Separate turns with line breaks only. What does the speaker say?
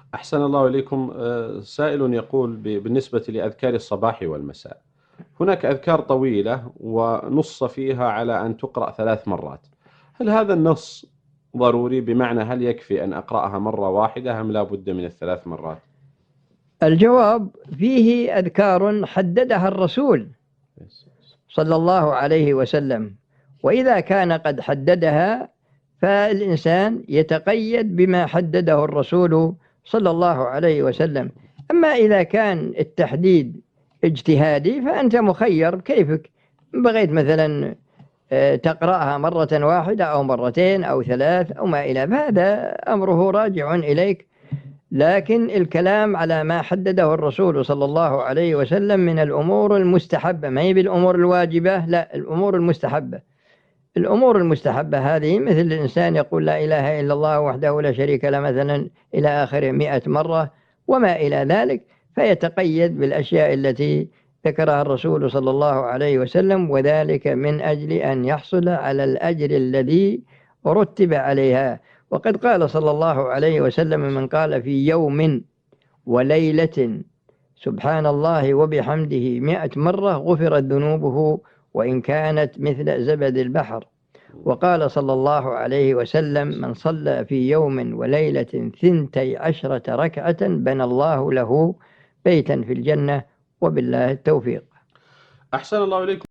أحسن الله إليكم. سائل يقول بالنسبة لأذكار الصباح والمساء، هناك أذكار طويلة ونص فيها على أن تقرأ 3 مرات. هل هذا النص ضروري؟ بمعنى هل يكفي أن أقرأها مرة واحدة أم لا بد من ال3 مرات؟
الجواب: فيه أذكار حددها الرسول صلى الله عليه وسلم، وإذا كان قد حددها فالإنسان يتقيد بما حدده الرسول صلى الله عليه وسلم. أما إذا كان التحديد اجتهادي فأنت مخير كيفك، بغيت مثلا تقرأها مرة واحدة أو مرتين أو 3 أو ما إلى، فهذا أمره راجع إليك. لكن الكلام على ما حدده الرسول صلى الله عليه وسلم من الأمور المستحبة، ما هي بالأمور الواجبة، لا، الأمور المستحبة. الأمور المستحبة هذه مثل الإنسان يقول لا إله إلا الله وحده لا شريك له مثلا إلى آخره 100 مرة وما إلى ذلك، فيتقيد بالأشياء التي ذكرها الرسول صلى الله عليه وسلم، وذلك من أجل أن يحصل على الأجر الذي رتب عليها. وقد قال صلى الله عليه وسلم: من قال في يوم وليلة سبحان الله وبحمده 100 مرة غفرت ذنوبه وإن كانت مثل زبد البحر. وقال صلى الله عليه وسلم: من صلى في يوم وليلة 12 ركعة بنى الله له بيتا في الجنة. وبالله التوفيق.
أحسن الله إليكم.